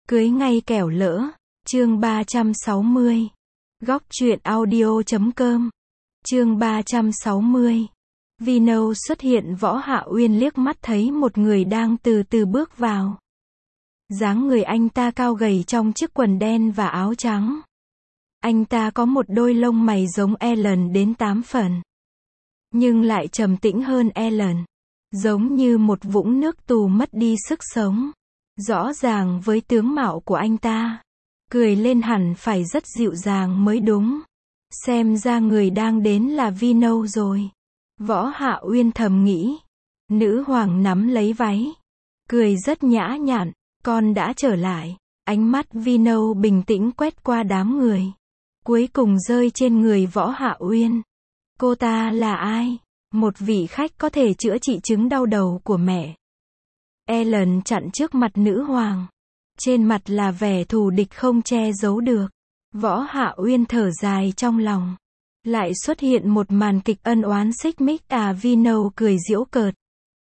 Cưới ngay kẻo lỡ. Chương 360. Góc truyện audio.com. Chương 360. Vino xuất hiện. Võ Hạ Uyên liếc mắt thấy một người đang từ từ bước vào. Dáng người anh ta cao gầy trong chiếc quần đen và áo trắng. Anh ta có một đôi lông mày giống Ellen đến 8 phần. Nhưng lại trầm tĩnh hơn Ellen. Giống như một vũng nước tù mất đi sức sống. Rõ ràng với tướng mạo của anh ta, cười lên hẳn phải rất dịu dàng mới đúng. Xem ra người đang đến là Vino rồi. Võ Hạ Uyên thầm nghĩ. Nữ hoàng nắm lấy váy, cười rất nhã nhặn. Con đã trở lại. Ánh mắt Vino bình tĩnh quét qua đám người, cuối cùng rơi trên người Võ Hạ Uyên. Cô ta là ai? Một vị khách có thể chữa trị chứng đau đầu của mẹ. Ellen chặn trước mặt nữ hoàng. Trên mặt là vẻ thù địch không che giấu được. Võ Hạ Uyên thở dài trong lòng. Lại xuất hiện một màn kịch ân oán xích mích. Vino cười giễu cợt.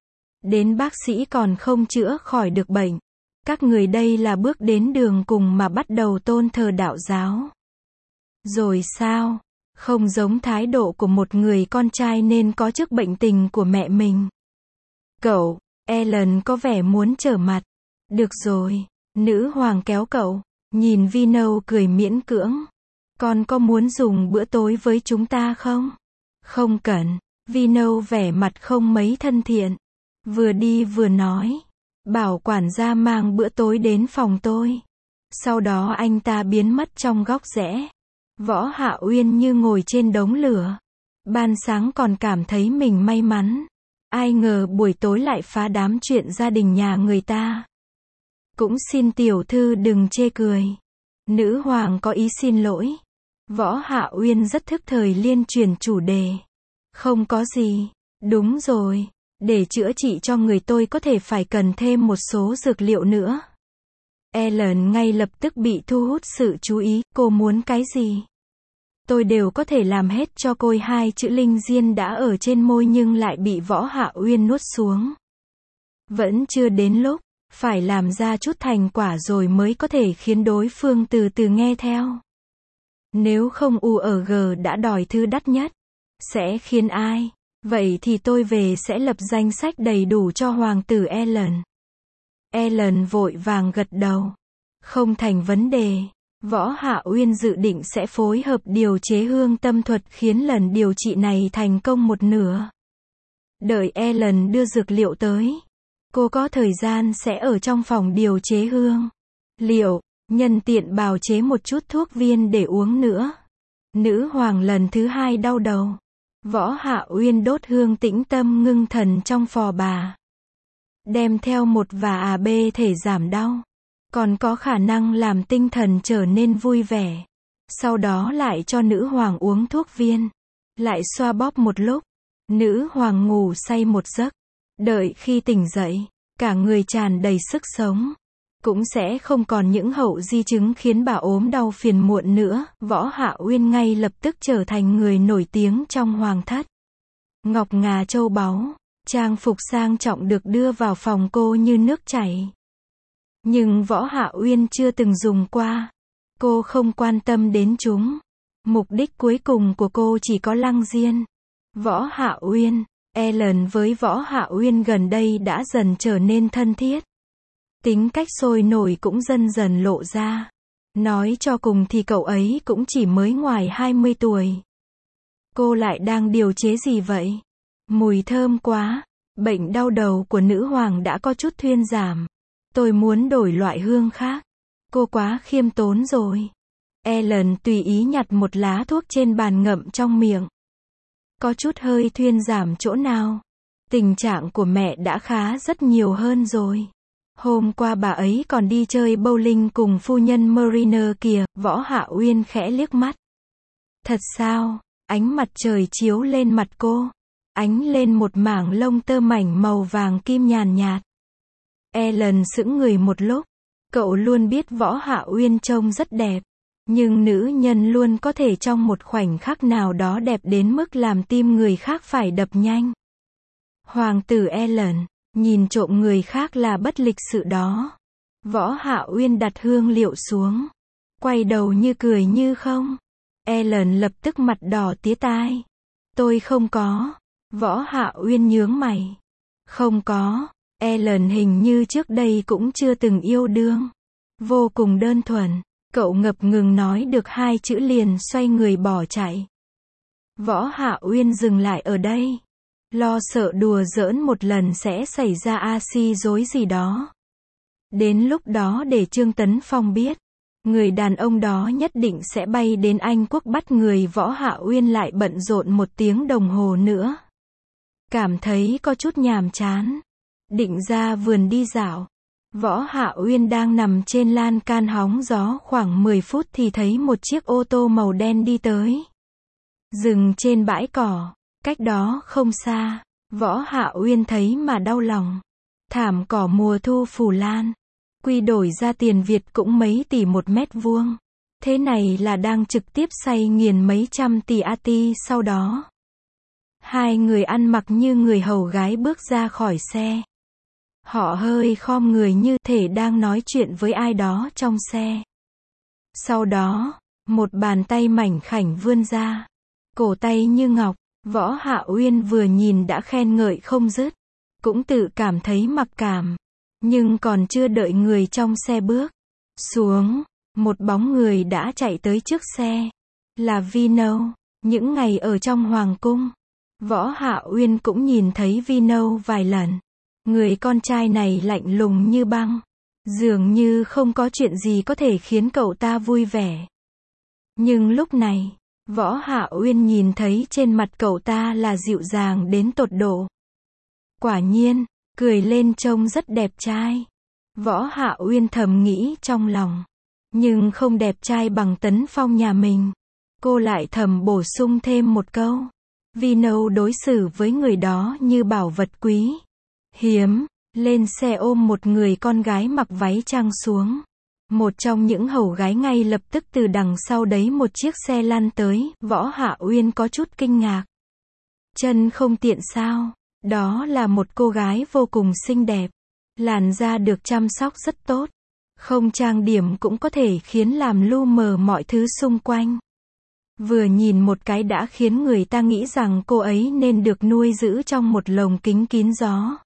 Đến bác sĩ còn không chữa khỏi được bệnh. Các người đây là bước đến đường cùng mà bắt đầu tôn thờ đạo giáo. Rồi sao? Không giống thái độ của một người con trai nên có trước bệnh tình của mẹ mình. Cậu, Ellen có vẻ muốn trở mặt. Được rồi, nữ hoàng kéo cậu. Nhìn Vino cười miễn cưỡng. Con có muốn dùng bữa tối với chúng ta không? Không cần. Vino vẻ mặt không mấy thân thiện. Vừa đi vừa nói. Bảo quản gia mang bữa tối đến phòng tôi. Sau đó anh ta biến mất trong góc rẽ. Võ Hạ Uyên như ngồi trên đống lửa. Ban sáng còn cảm thấy mình may mắn. Ai ngờ buổi tối lại phá đám chuyện gia đình nhà người ta. Cũng xin tiểu thư đừng chê cười. Nữ hoàng có ý xin lỗi. Võ Hạ Uyên rất thức thời liên chuyển chủ đề. Không có gì. Đúng rồi. Để chữa trị cho người tôi có thể phải cần thêm một số dược liệu nữa. Ellen ngay lập tức bị thu hút sự chú ý. Cô muốn cái gì? Tôi đều có thể làm hết cho cô. Hai chữ linh diên đã ở trên môi nhưng lại bị Võ Hạ Uyên nuốt xuống. Vẫn chưa đến lúc. Phải làm ra chút thành quả rồi mới có thể khiến đối phương từ từ nghe theo. Nếu không URG đã đòi thư đắt nhất. Sẽ khiến ai? Vậy thì tôi về sẽ lập danh sách đầy đủ cho hoàng tử Ellen. Ellen vội vàng gật đầu. Không thành vấn đề. Võ Hạ Uyên dự định sẽ phối hợp điều chế hương tâm thuật khiến lần điều trị này thành công một nửa. Đợi Ellen đưa dược liệu tới. Cô có thời gian sẽ ở trong phòng điều chế hương liệu, nhân tiện bào chế một chút thuốc viên để uống nữa. Nữ hoàng lần thứ 2 đau đầu. Võ Hạ Uyên đốt hương tĩnh tâm ngưng thần trong phò bà. Đem theo một và B thể giảm đau. Còn có khả năng làm tinh thần trở nên vui vẻ. Sau đó lại cho nữ hoàng uống thuốc viên. Lại xoa bóp một lúc. Nữ hoàng ngủ say một giấc. Đợi khi tỉnh dậy, cả người tràn đầy sức sống. Cũng sẽ không còn những hậu di chứng khiến bà ốm đau phiền muộn nữa. Võ Hạ Uyên ngay lập tức trở thành người nổi tiếng trong hoàng thất. Ngọc ngà châu báu, trang phục sang trọng được đưa vào phòng cô như nước chảy. Nhưng Võ Hạ Uyên chưa từng dùng qua. Cô không quan tâm đến chúng. Mục đích cuối cùng của cô chỉ có lăng diên. Võ Hạ Uyên, Ellen với Võ Hạ Uyên gần đây đã dần trở nên thân thiết. Tính cách sôi nổi cũng dần dần lộ ra. Nói cho cùng thì cậu ấy cũng chỉ mới ngoài 20 tuổi. Cô lại đang điều chế gì vậy? Mùi thơm quá. Bệnh đau đầu của nữ hoàng đã có chút thuyên giảm. Tôi muốn đổi loại hương khác. Cô quá khiêm tốn rồi. Ellen tùy ý nhặt một lá thuốc trên bàn ngậm trong miệng. Có chút hơi thuyên giảm chỗ nào? Tình trạng của mẹ đã khá rất nhiều hơn rồi. Hôm qua bà ấy còn đi chơi bowling cùng phu nhân Mariner kìa. Võ Hạ Uyên khẽ liếc mắt. Thật sao? Ánh mặt trời chiếu lên mặt cô. Ánh lên một mảng lông tơ mảnh màu vàng kim nhàn nhạt. Ellen sững người một lúc. Cậu luôn biết Võ Hạ Uyên trông rất đẹp. Nhưng nữ nhân luôn có thể trong một khoảnh khắc nào đó đẹp đến mức làm tim người khác phải đập nhanh. Hoàng tử Ellen, nhìn trộm người khác là bất lịch sự đó. Võ Hạ Uyên đặt hương liệu xuống. Quay đầu như cười như không. Ellen lập tức mặt đỏ tía tai. Tôi không có. Võ Hạ Uyên nhướng mày. Không có. Ellen hình như trước đây cũng chưa từng yêu đương. Vô cùng đơn thuần. Cậu ngập ngừng nói được 2 chữ liền xoay người bỏ chạy. Võ Hạ Uyên dừng lại ở đây. Lo sợ đùa giỡn một lần sẽ xảy ra axi rối gì đó. Đến lúc đó để Trương Tấn Phong biết, người đàn ông đó nhất định sẽ bay đến Anh Quốc bắt người. Võ Hạ Uyên lại bận rộn 1 tiếng đồng hồ nữa. Cảm thấy có chút nhàm chán. Định ra vườn đi dạo. Võ Hạ Uyên đang nằm trên lan can hóng gió khoảng 10 phút thì thấy một chiếc ô tô màu đen đi tới. Dừng trên bãi cỏ, cách đó không xa. Võ Hạ Uyên thấy mà đau lòng. Thảm cỏ mùa thu phủ lan. Quy đổi ra tiền Việt cũng mấy tỷ 1 mét vuông. Thế này là đang trực tiếp xay nghiền mấy trăm tỷ AT sau đó. 2 người ăn mặc như người hầu gái bước ra khỏi xe. Họ hơi khom người như thể đang nói chuyện với ai đó trong xe. Sau đó, một bàn tay mảnh khảnh vươn ra. Cổ tay như ngọc. Võ Hạ Uyên vừa nhìn đã khen ngợi không dứt. Cũng tự cảm thấy mặc cảm. Nhưng còn chưa đợi người trong xe bước xuống, một bóng người đã chạy tới trước xe. Là Vino. Những ngày ở trong Hoàng cung, Võ Hạ Uyên cũng nhìn thấy Vino vài lần. Người con trai này lạnh lùng như băng. Dường như không có chuyện gì có thể khiến cậu ta vui vẻ. Nhưng lúc này, Võ Hạ Uyên nhìn thấy trên mặt cậu ta là dịu dàng đến tột độ. Quả nhiên, cười lên trông rất đẹp trai. Võ Hạ Uyên thầm nghĩ trong lòng. Nhưng không đẹp trai bằng Tấn Phong nhà mình. Cô lại thầm bổ sung thêm một câu. Vino đối xử với người đó như bảo vật quý. Hiếm. Lên xe ôm một người con gái mặc váy trăng xuống. Một trong những hầu gái ngay lập tức từ đằng sau đấy một chiếc xe lăn tới. Võ Hạ Uyên có chút kinh ngạc. Chân không tiện sao? Đó là một cô gái vô cùng xinh đẹp. Làn da được chăm sóc rất tốt. Không trang điểm cũng có thể khiến làm lu mờ mọi thứ xung quanh. Vừa nhìn một cái đã khiến người ta nghĩ rằng cô ấy nên được nuôi giữ trong một lồng kính kín gió.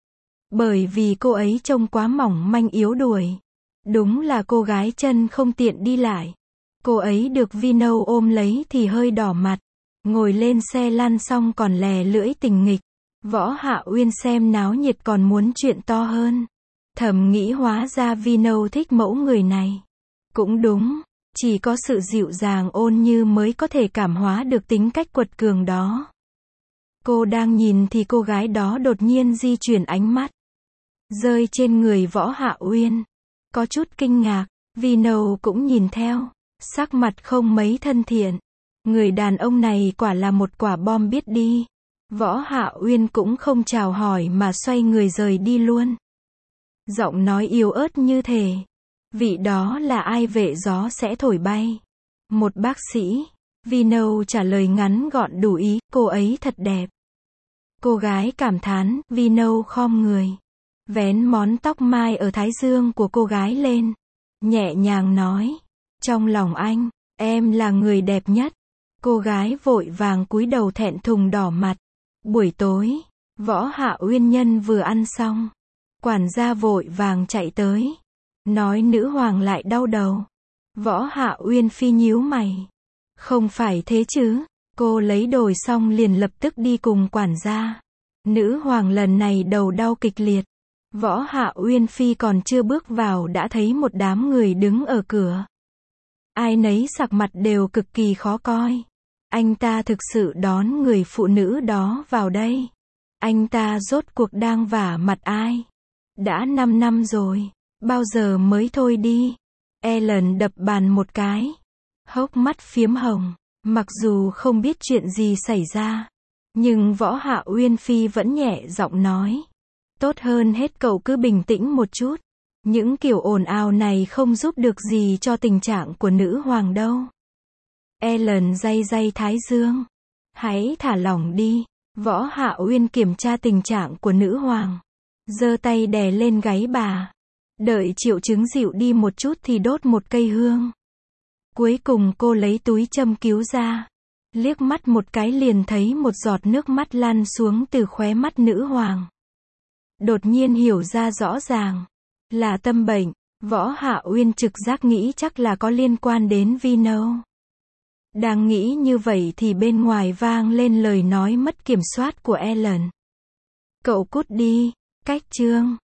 Bởi vì cô ấy trông quá mỏng manh yếu đuối. Đúng là cô gái chân không tiện đi lại. Cô ấy được Vino ôm lấy thì hơi đỏ mặt. Ngồi lên xe lăn xong còn lè lưỡi tình nghịch. Võ Hạ Uyên xem náo nhiệt còn muốn chuyện to hơn. Thầm nghĩ hóa ra Vino thích mẫu người này. Cũng đúng, chỉ có sự dịu dàng ôn như mới có thể cảm hóa được tính cách quật cường đó. Cô đang nhìn thì cô gái đó đột nhiên di chuyển ánh mắt. Rơi trên người Võ Hạ Uyên. Có chút kinh ngạc, Vino cũng nhìn theo. Sắc mặt không mấy thân thiện. Người đàn ông này quả là một quả bom biết đi. Võ Hạ Uyên cũng không chào hỏi mà xoay người rời đi luôn. Giọng nói yếu ớt như thể. Vị đó là ai vệ gió sẽ thổi bay. Một bác sĩ. Vino trả lời ngắn gọn đủ ý, cô ấy thật đẹp. Cô gái cảm thán, Vino khom người. Vén món tóc mai ở thái dương của cô gái lên. Nhẹ nhàng nói. Trong lòng anh, em là người đẹp nhất. Cô gái vội vàng cúi đầu thẹn thùng đỏ mặt. Buổi tối, Võ Hạ Uyên nhân vừa ăn xong. Quản gia vội vàng chạy tới. Nói nữ hoàng lại đau đầu. Võ Hạ Uyên phi nhíu mày. Không phải thế chứ. Cô lấy đồ xong liền lập tức đi cùng quản gia. Nữ hoàng lần này đầu đau kịch liệt. Võ Hạ Uyên phi còn chưa bước vào đã thấy một đám người đứng ở cửa. Ai nấy sắc mặt đều cực kỳ khó coi. Anh ta thực sự đón người phụ nữ đó vào đây. Anh ta rốt cuộc đang vả mặt ai? Đã 5 năm rồi. Bao giờ mới thôi đi? Ellen đập bàn một cái. Hốc mắt phiếm hồng. Mặc dù không biết chuyện gì xảy ra. Nhưng Võ Hạ Uyên phi vẫn nhẹ giọng nói. Tốt hơn hết cậu cứ bình tĩnh một chút. Những kiểu ồn ào này không giúp được gì cho tình trạng của nữ hoàng đâu. Ellen day day thái dương. Hãy thả lỏng đi. Võ Hạ Uyên kiểm tra tình trạng của nữ hoàng. Giơ tay đè lên gáy bà. Đợi triệu chứng dịu đi một chút thì đốt một cây hương. Cuối cùng cô lấy túi châm cứu ra. Liếc mắt một cái liền thấy một giọt nước mắt lăn xuống từ khóe mắt nữ hoàng. Đột nhiên hiểu ra rõ ràng. Là tâm bệnh. Võ Hạ Uyên trực giác nghĩ chắc là có liên quan đến Vino. Đang nghĩ như vậy thì bên ngoài vang lên lời nói mất kiểm soát của Ellen. Cậu cút đi, cách chương.